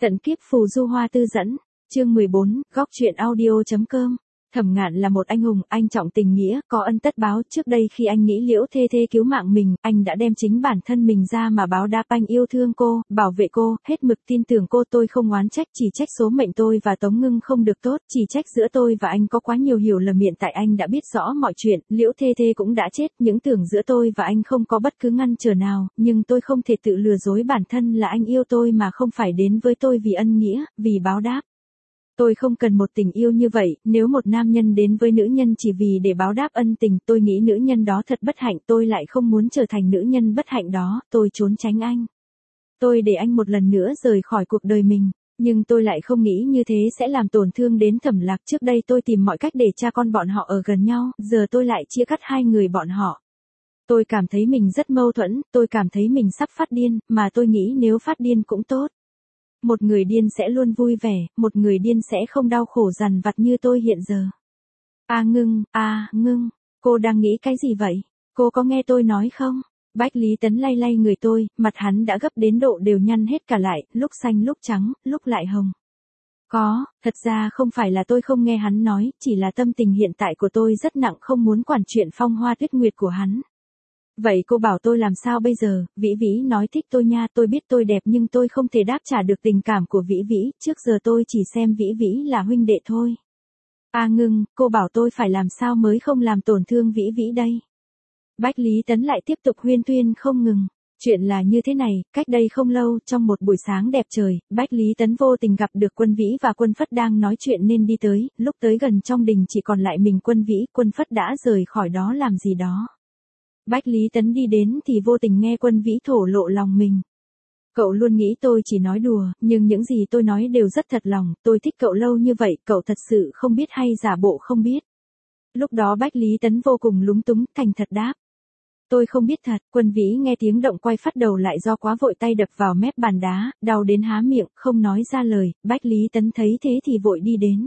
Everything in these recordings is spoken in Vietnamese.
Tận kiếp phù du hoa tư dẫn, chương 14, góc truyện audio.com. Thẩm Ngạn là một anh hùng, anh trọng tình nghĩa, có ân tất báo. Trước đây khi anh nghĩ Liễu Thê Thê cứu mạng mình, anh đã đem chính bản thân mình ra mà báo đáp. Anh yêu thương cô, bảo vệ cô, hết mực tin tưởng cô. Tôi không oán trách, chỉ trách số mệnh tôi và Tống Ngưng không được tốt, chỉ trách giữa tôi và anh có quá nhiều hiểu lầm. Hiện tại anh đã biết rõ mọi chuyện, Liễu Thê Thê cũng đã chết, những tưởng giữa tôi và anh không có bất cứ ngăn trở nào, nhưng tôi không thể tự lừa dối bản thân là anh yêu tôi mà không phải đến với tôi vì ân nghĩa, vì báo đáp. Tôi không cần một tình yêu như vậy, nếu một nam nhân đến với nữ nhân chỉ vì để báo đáp ân tình, tôi nghĩ nữ nhân đó thật bất hạnh, tôi lại không muốn trở thành nữ nhân bất hạnh đó, tôi trốn tránh anh. Tôi để anh một lần nữa rời khỏi cuộc đời mình, nhưng tôi lại không nghĩ như thế sẽ làm tổn thương đến Thẩm Lạc. Trước đây tôi tìm mọi cách để cha con bọn họ ở gần nhau, giờ tôi lại chia cắt hai người bọn họ. Tôi cảm thấy mình rất mâu thuẫn, tôi cảm thấy mình sắp phát điên, mà tôi nghĩ nếu phát điên cũng tốt. Một người điên sẽ luôn vui vẻ, một người điên sẽ không đau khổ dằn vặt như tôi hiện giờ. Ngưng, cô đang nghĩ cái gì vậy? Cô có nghe tôi nói không? Bách Lý Tấn lay lay người tôi, mặt hắn đã gấp đến độ đều nhăn hết cả lại, lúc xanh lúc trắng, lúc lại hồng. Thật ra không phải là tôi không nghe hắn nói, chỉ là tâm tình hiện tại của tôi rất nặng, không muốn quản chuyện phong hoa tuyết nguyệt của hắn. Vậy cô bảo tôi làm sao bây giờ? Vĩ Vĩ nói thích tôi nha, tôi biết tôi đẹp nhưng tôi không thể đáp trả được tình cảm của Vĩ Vĩ, trước giờ tôi chỉ xem Vĩ Vĩ là huynh đệ thôi. Ngưng, cô bảo tôi phải làm sao mới không làm tổn thương Vĩ Vĩ đây? Bách Lý Tấn lại tiếp tục huyên thuyên không ngừng. Chuyện là như thế này, cách đây không lâu, trong một buổi sáng đẹp trời, Bách Lý Tấn vô tình gặp được Quân Vĩ và Quân Phất đang nói chuyện nên đi tới, lúc tới gần trong đình chỉ còn lại mình Quân Vĩ, Quân Phất đã rời khỏi đó làm gì đó. Bách Lý Tấn đi đến thì vô tình nghe Quân Vĩ thổ lộ lòng mình. Cậu luôn nghĩ tôi chỉ nói đùa, nhưng những gì tôi nói đều rất thật lòng, tôi thích cậu lâu như vậy, cậu thật sự không biết hay giả bộ không biết. Lúc đó Bách Lý Tấn vô cùng lúng túng, thành thật đáp. Tôi không biết thật. Quân Vĩ nghe tiếng động quay phát đầu lại do quá vội tay đập vào mép bàn đá, đau đến há miệng, không nói ra lời. Bách Lý Tấn thấy thế thì vội đi đến.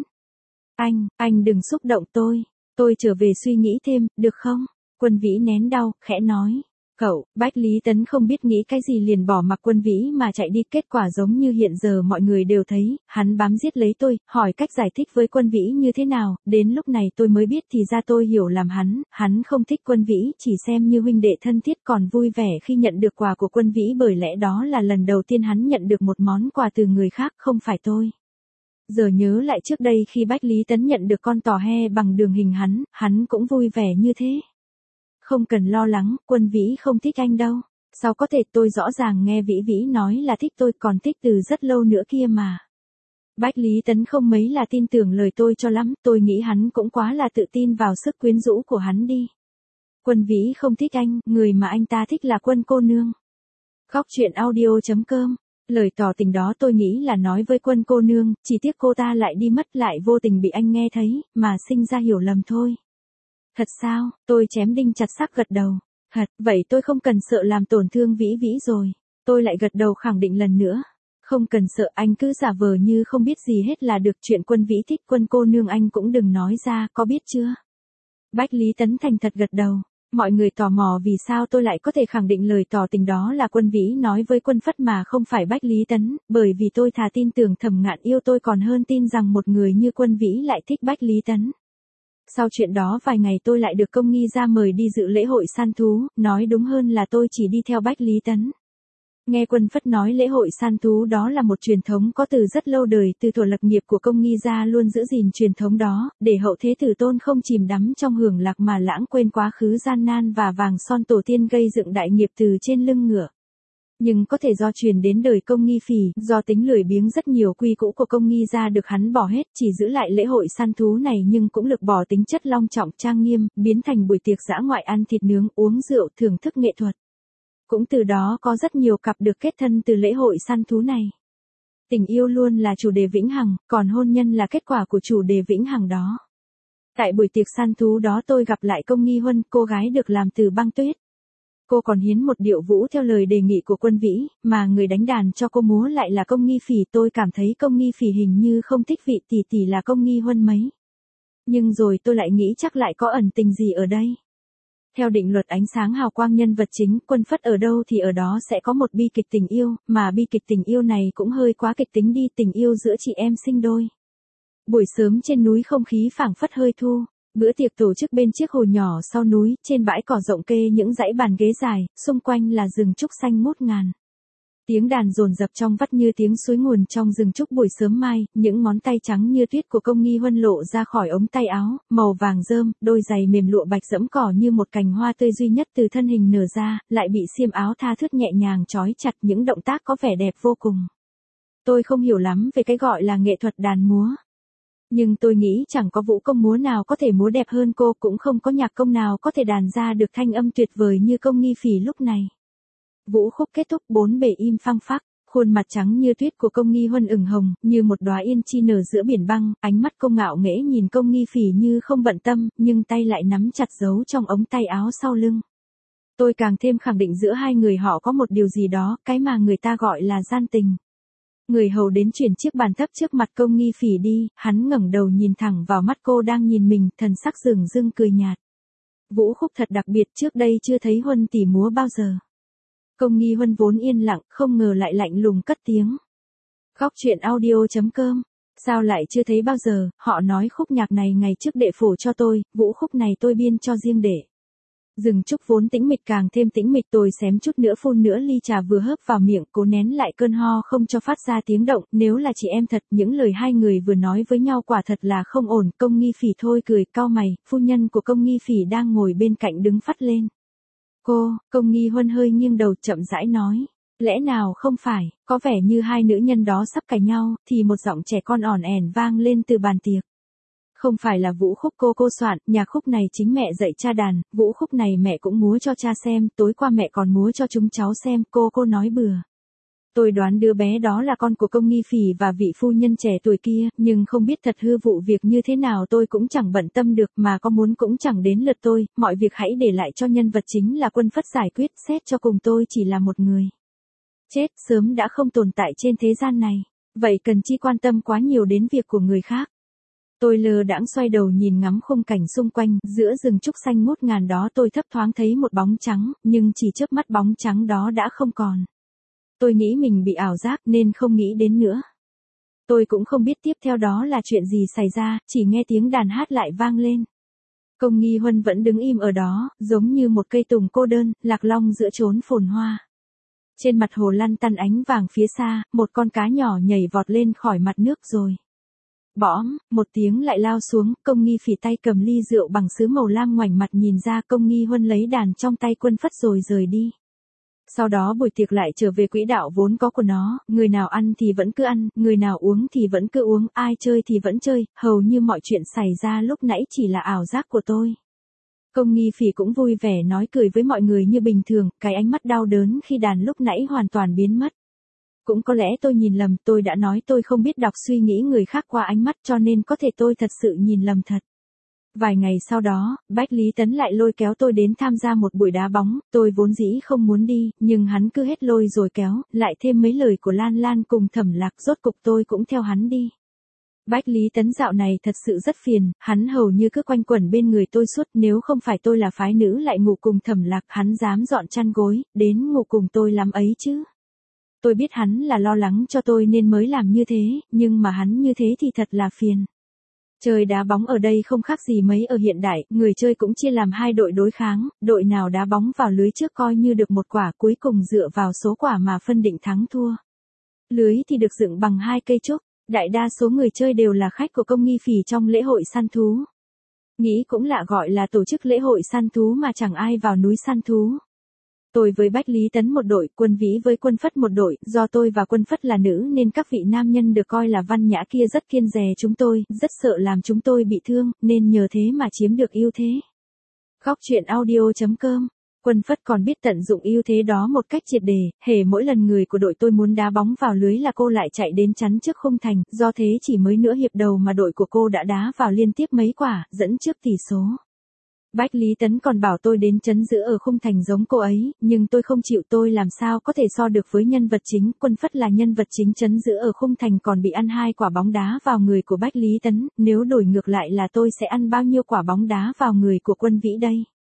Anh đừng xúc động tôi trở về suy nghĩ thêm, được không? Quân Vĩ nén đau, khẽ nói. Cậu, Bách Lý Tấn không biết nghĩ cái gì liền bỏ mặc Quân Vĩ mà chạy đi, kết quả giống như hiện giờ mọi người đều thấy, hắn bám giết lấy tôi, hỏi cách giải thích với Quân Vĩ như thế nào, đến lúc này tôi mới biết thì ra tôi hiểu làm hắn không thích Quân Vĩ, chỉ xem như huynh đệ thân thiết, còn vui vẻ khi nhận được quà của Quân Vĩ, bởi lẽ đó là lần đầu tiên hắn nhận được một món quà từ người khác, không phải tôi. Giờ nhớ lại trước đây khi Bách Lý Tấn nhận được con tò he bằng đường hình hắn cũng vui vẻ như thế. Không cần lo lắng, Quân Vĩ không thích anh đâu. Sao có thể, tôi rõ ràng nghe Vĩ Vĩ nói là thích tôi, còn thích từ rất lâu nữa kia mà. Bách Lý Tấn không mấy là tin tưởng lời tôi cho lắm, tôi nghĩ hắn cũng quá là tự tin vào sức quyến rũ của hắn đi. Quân Vĩ không thích anh, người mà anh ta thích là Quân cô nương. Góc truyện audio.com. Lời tỏ tình đó tôi nghĩ là nói với Quân cô nương, chỉ tiếc cô ta lại đi mất, lại vô tình bị anh nghe thấy, mà sinh ra hiểu lầm thôi. Thật sao? Tôi chém đinh chặt sắt gật đầu. Thật, vậy tôi không cần sợ làm tổn thương Vĩ Vĩ rồi. Tôi lại gật đầu khẳng định lần nữa. Không cần sợ, anh cứ giả vờ như không biết gì hết là được, chuyện Quân Vĩ thích Quân cô nương anh cũng đừng nói ra, có biết chưa? Bách Lý Tấn thành thật gật đầu. Mọi người tò mò vì sao tôi lại có thể khẳng định lời tỏ tình đó là Quân Vĩ nói với Quân Phất mà không phải Bách Lý Tấn, bởi vì tôi thà tin tưởng Thẩm Ngạn yêu tôi còn hơn tin rằng một người như Quân Vĩ lại thích Bách Lý Tấn. Sau chuyện đó vài ngày tôi lại được Công Nghi ra mời đi dự lễ hội săn thú, nói đúng hơn là tôi chỉ đi theo Bách Lý Tấn. Nghe Quân Phất nói lễ hội săn thú đó là một truyền thống có từ rất lâu đời, từ thuở lập nghiệp của Công Nghi gia luôn giữ gìn truyền thống đó, để hậu thế tử tôn không chìm đắm trong hưởng lạc mà lãng quên quá khứ gian nan và vàng son tổ tiên gây dựng đại nghiệp từ trên lưng ngựa. Nhưng có thể do truyền đến đời Công Nghi Phỉ, do tính lười biếng rất nhiều quy cũ của Công Nghi gia được hắn bỏ hết, chỉ giữ lại lễ hội săn thú này nhưng cũng lược bỏ tính chất long trọng trang nghiêm, biến thành buổi tiệc dã ngoại ăn thịt nướng, uống rượu, thưởng thức nghệ thuật. Cũng từ đó có rất nhiều cặp được kết thân từ lễ hội săn thú này. Tình yêu luôn là chủ đề vĩnh hằng, còn hôn nhân là kết quả của chủ đề vĩnh hằng đó. Tại buổi tiệc săn thú đó tôi gặp lại Công Nghi Huân, cô gái được làm từ băng tuyết. Cô còn hiến một điệu vũ theo lời đề nghị của Quân Vĩ, mà người đánh đàn cho cô múa lại là Công Nghi Phỉ. Tôi cảm thấy Công Nghi Phỉ hình như không thích vị tỷ tỷ là Công Nghi Huân mấy. Nhưng rồi tôi lại nghĩ chắc lại có ẩn tình gì ở đây. Theo định luật ánh sáng hào quang nhân vật chính, Quân Phất ở đâu thì ở đó sẽ có một bi kịch tình yêu, mà bi kịch tình yêu này cũng hơi quá kịch tính đi, tình yêu giữa chị em sinh đôi. Buổi sớm trên núi không khí phảng phất hơi thu. Bữa tiệc tổ chức bên chiếc hồ nhỏ sau núi, trên bãi cỏ rộng kê những dãy bàn ghế dài, xung quanh là rừng trúc xanh ngút ngàn. Tiếng đàn dồn dập trong vắt như tiếng suối nguồn trong rừng trúc buổi sớm mai, những ngón tay trắng như tuyết của Công Nghi Huân lộ ra khỏi ống tay áo, màu vàng rơm, đôi giày mềm lụa bạch dẫm cỏ như một cành hoa tươi duy nhất từ thân hình nở ra, lại bị xiêm áo tha thướt nhẹ nhàng trói chặt, những động tác có vẻ đẹp vô cùng. Tôi không hiểu lắm về cái gọi là nghệ thuật đàn múa. Nhưng tôi nghĩ chẳng có vũ công múa nào có thể múa đẹp hơn cô, cũng không có nhạc công nào có thể đàn ra được thanh âm tuyệt vời như Công Nghi Phỉ lúc này. Vũ khúc kết thúc, bốn bề im phăng phắc, khuôn mặt trắng như tuyết của Công Nghi Huân ửng hồng, như một đóa yên chi nở giữa biển băng, ánh mắt Công ngạo nghễ nhìn Công Nghi Phỉ như không bận tâm, nhưng tay lại nắm chặt giấu trong ống tay áo sau lưng. Tôi càng thêm khẳng định giữa hai người họ có một điều gì đó, cái mà người ta gọi là gian tình. Người hầu đến chuyển chiếc bàn thấp trước mặt Công Nghi Phỉ đi, hắn ngẩng đầu nhìn thẳng vào mắt cô đang nhìn mình, thần sắc dửng dưng cười nhạt. Vũ khúc thật đặc biệt, trước đây chưa thấy Huân tỷ múa bao giờ. Công Nghi Huân vốn yên lặng, không ngờ lại lạnh lùng cất tiếng. Góc truyện audio.com. Sao lại chưa thấy bao giờ, họ nói khúc nhạc này ngày trước đệ phổ cho tôi, vũ khúc này tôi biên cho riêng đệ. Rừng trúc vốn tĩnh mịch càng thêm tĩnh mịch, tôi xém chút nữa phun nửa ly trà vừa hớp vào miệng, cố nén lại cơn ho không cho phát ra tiếng động, nếu là chị em thật, những lời hai người vừa nói với nhau quả thật là không ổn. Công Nghi Phỉ thôi cười, cau mày, phu nhân của Công Nghi Phỉ đang ngồi bên cạnh đứng phắt lên. Công Nghi Huân hơi nghiêng đầu chậm rãi nói. Lẽ nào không phải, có vẻ như hai nữ nhân đó sắp cãi nhau, thì một giọng trẻ con ỏn ẻn vang lên từ bàn tiệc. Không phải là vũ khúc cô soạn, nhạc khúc này chính mẹ dạy cha đàn, vũ khúc này mẹ cũng múa cho cha xem, tối qua mẹ còn múa cho chúng cháu xem, cô nói bừa. Tôi đoán đứa bé đó là con của Công Nghi Phỉ và vị phu nhân trẻ tuổi kia, nhưng không biết thật hư vụ việc như thế nào tôi cũng chẳng bận tâm được, mà có muốn cũng chẳng đến lượt tôi, mọi việc hãy để lại cho nhân vật chính là Quân Phất giải quyết, xét cho cùng tôi chỉ là một người chết, sớm đã không tồn tại trên thế gian này, vậy cần chi quan tâm quá nhiều đến việc của người khác. Tôi lơ đãng xoay đầu nhìn ngắm khung cảnh xung quanh, giữa rừng trúc xanh ngút ngàn đó tôi thấp thoáng thấy một bóng trắng, nhưng chỉ chớp mắt bóng trắng đó đã không còn. Tôi nghĩ mình bị ảo giác nên không nghĩ đến nữa. Tôi cũng không biết tiếp theo đó là chuyện gì xảy ra, chỉ nghe tiếng đàn hát lại vang lên. Công Nghi Huân vẫn đứng im ở đó, giống như một cây tùng cô đơn, lạc long giữa chốn phồn hoa. Trên mặt hồ lăn tăn ánh vàng phía xa, một con cá nhỏ nhảy vọt lên khỏi mặt nước rồi. Bõm, một tiếng lại lao xuống, Công Nghi Phỉ tay cầm ly rượu bằng sứ màu lam ngoảnh mặt nhìn ra, Công Nghi Huân lấy đàn trong tay Quân Phất rồi rời đi. Sau đó buổi tiệc lại trở về quỹ đạo vốn có của nó, người nào ăn thì vẫn cứ ăn, người nào uống thì vẫn cứ uống, ai chơi thì vẫn chơi, hầu như mọi chuyện xảy ra lúc nãy chỉ là ảo giác của tôi. Công Nghi Phỉ cũng vui vẻ nói cười với mọi người như bình thường, cái ánh mắt đau đớn khi đàn lúc nãy hoàn toàn biến mất. Cũng có lẽ tôi nhìn lầm, tôi đã nói tôi không biết đọc suy nghĩ người khác qua ánh mắt, cho nên có thể tôi thật sự nhìn lầm thật. Vài ngày sau đó, Bách Lý Tấn lại lôi kéo tôi đến tham gia một buổi đá bóng, tôi vốn dĩ không muốn đi, nhưng hắn cứ hết lôi rồi kéo, lại thêm mấy lời của Lan Lan cùng Thẩm Lạc, rốt cục tôi cũng theo hắn đi. Bách Lý Tấn dạo này thật sự rất phiền, hắn hầu như cứ quanh quẩn bên người tôi suốt, nếu không phải tôi là phái nữ lại ngủ cùng Thẩm Lạc, hắn dám dọn chăn gối, đến ngủ cùng tôi lắm ấy chứ. Tôi biết hắn là lo lắng cho tôi nên mới làm như thế, nhưng mà hắn như thế thì thật là phiền. Chơi đá bóng ở đây không khác gì mấy ở hiện đại, người chơi cũng chia làm hai đội đối kháng, đội nào đá bóng vào lưới trước coi như được một quả, cuối cùng dựa vào số quả mà phân định thắng thua. Lưới thì được dựng bằng hai cây trúc, đại đa số người chơi đều là khách của Công Nghi Phỉ trong lễ hội săn thú. Nghĩ cũng lạ, gọi là tổ chức lễ hội săn thú mà chẳng ai vào núi săn thú. Tôi với Bách Lý Tấn một đội, Quân Vĩ với Quân Phất một đội, do tôi và Quân Phất là nữ nên các vị nam nhân được coi là văn nhã kia rất kiêng dè chúng tôi, rất sợ làm chúng tôi bị thương, nên nhờ thế mà chiếm được ưu thế. Góc truyện audio.com. Quân Phất còn biết tận dụng ưu thế đó một cách triệt để, hễ mỗi lần người của đội tôi muốn đá bóng vào lưới là cô lại chạy đến chắn trước khung thành, do thế chỉ mới nửa hiệp đầu mà đội của cô đã đá vào liên tiếp mấy quả, dẫn trước tỷ số. Bách Lý Tấn còn bảo tôi đến trấn giữ ở khung thành giống cô ấy, nhưng tôi không chịu, tôi làm sao có thể so được với nhân vật chính. Quân Phất là nhân vật chính trấn giữ ở khung thành còn bị ăn 2 quả bóng đá vào người của Bách Lý Tấn, nếu đổi ngược lại là tôi sẽ ăn bao nhiêu quả bóng đá vào người của Quân Vĩ đây.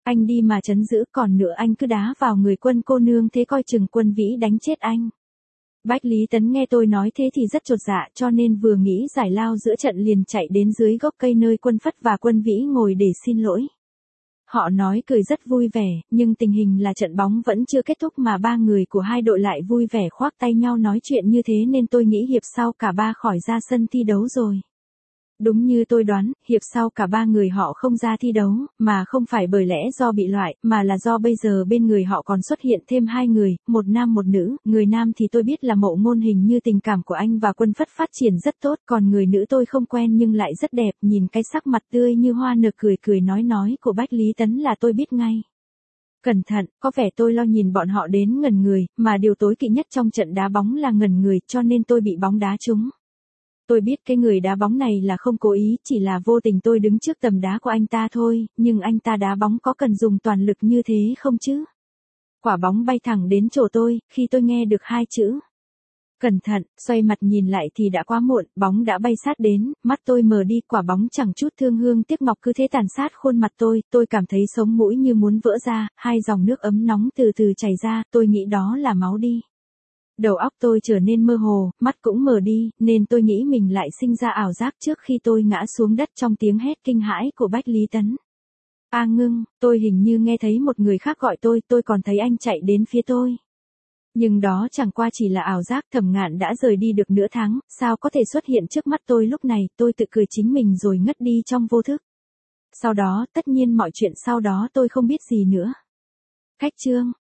Anh đi mà trấn giữ, còn nữa anh cứ đá vào người Quân cô nương thế coi chừng Quân Vĩ đánh chết anh. Bách Lý Tấn nghe tôi nói thế thì rất chột dạ, cho nên vừa nghĩ giải lao giữa trận liền chạy đến dưới gốc cây nơi Quân Phất và Quân Vĩ ngồi để xin lỗi. Họ nói cười rất vui vẻ, nhưng tình hình là trận bóng vẫn chưa kết thúc mà ba người của hai đội lại vui vẻ khoác tay nhau nói chuyện như thế nên tôi nghĩ hiệp sau cả ba khỏi ra sân thi đấu rồi. Đúng như tôi đoán, hiệp sau cả ba người họ không ra thi đấu, mà không phải bởi lẽ do bị loại, mà là do bây giờ bên người họ còn xuất hiện thêm hai người, một nam một nữ. Người nam thì tôi biết là Mộ Ngôn, hình như tình cảm của anh và Quân Phất phát triển rất tốt, còn người nữ tôi không quen nhưng lại rất đẹp, nhìn cái sắc mặt tươi như hoa nở cười cười nói của Bách Lý Tấn là tôi biết ngay. Cẩn thận, có vẻ tôi lo nhìn bọn họ đến ngẩn người, mà điều tối kỵ nhất trong trận đá bóng là ngẩn người, cho nên tôi bị bóng đá trúng. Tôi biết cái người đá bóng này là không cố ý, chỉ là vô tình tôi đứng trước tầm đá của anh ta thôi, nhưng anh ta đá bóng có cần dùng toàn lực như thế không chứ? Quả bóng bay thẳng đến chỗ tôi, khi tôi nghe được hai chữ. Cẩn thận, xoay mặt nhìn lại thì đã quá muộn, bóng đã bay sát đến, mắt tôi mờ đi, quả bóng chẳng chút thương hương tiếc ngọc cứ thế tàn sát khuôn mặt tôi cảm thấy sống mũi như muốn vỡ ra, hai dòng nước ấm nóng từ từ chảy ra, tôi nghĩ đó là máu đi. Đầu óc tôi trở nên mơ hồ, mắt cũng mờ đi, nên tôi nghĩ mình lại sinh ra ảo giác trước khi tôi ngã xuống đất trong tiếng hét kinh hãi của Bách Lý Tấn. A Ngưng, tôi hình như nghe thấy một người khác gọi tôi còn thấy anh chạy đến phía tôi. Nhưng đó chẳng qua chỉ là ảo giác. Thẩm Ngạn đã rời đi được nửa tháng, sao có thể xuất hiện trước mắt tôi lúc này, tôi tự cười chính mình rồi ngất đi trong vô thức. Sau đó, tất nhiên mọi chuyện sau đó tôi không biết gì nữa. Khách chương